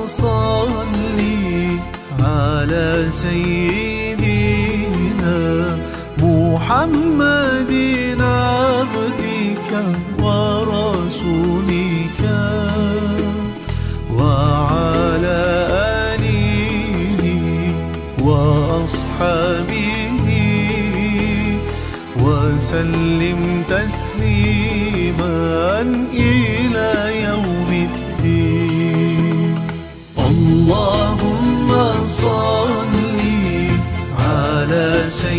صل على سيدنا محمد عبدك ورسولك وعلى آله وأصحابه وسلم تسليما إلى يوم الدين. اللهم صل على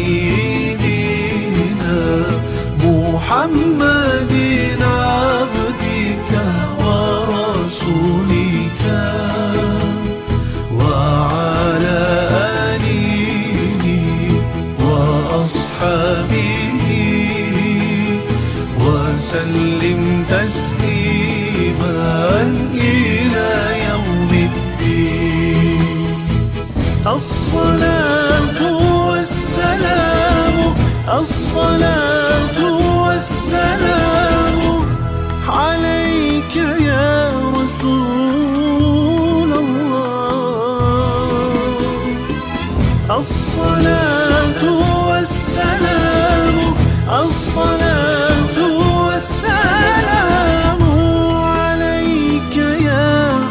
سيدنا محمد عبدك ورسولك وعلى آله وأصحابه وسلم تسليما إلى يوم الدين. الصلاة والسلام الصلاة والسلام عليك يا رسول الله. الصلاة والسلام الصلاة والسلام عليك يا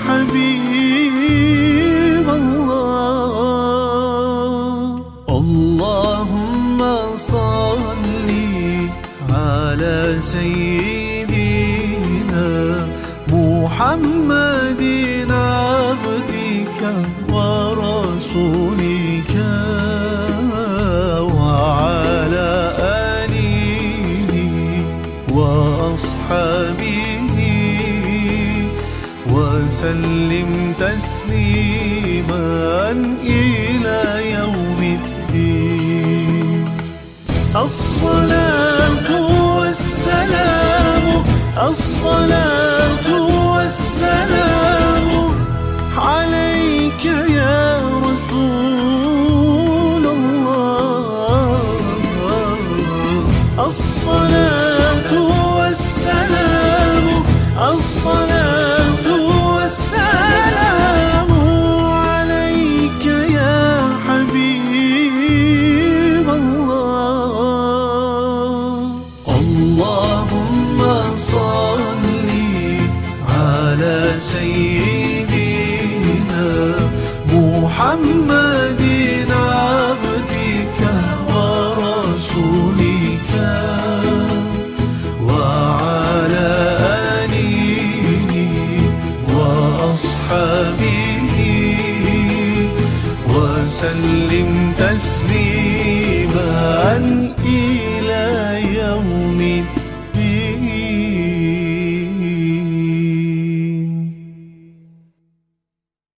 حبيب الله. اللهم صل على سيدنا محمد عبدك ورسولك وعلى آله وأصحابه وسلم تسليما إلى يوم الدين. الصلاة والسلام الصلاة والسلام عليك يا رسول الله. الصلاة والسلام الصلاة والسلام عليك يا حبيب الله. اللهم صل على سيدنا محمد عبدك ورسولك وعلى آله وأصحابه وسلم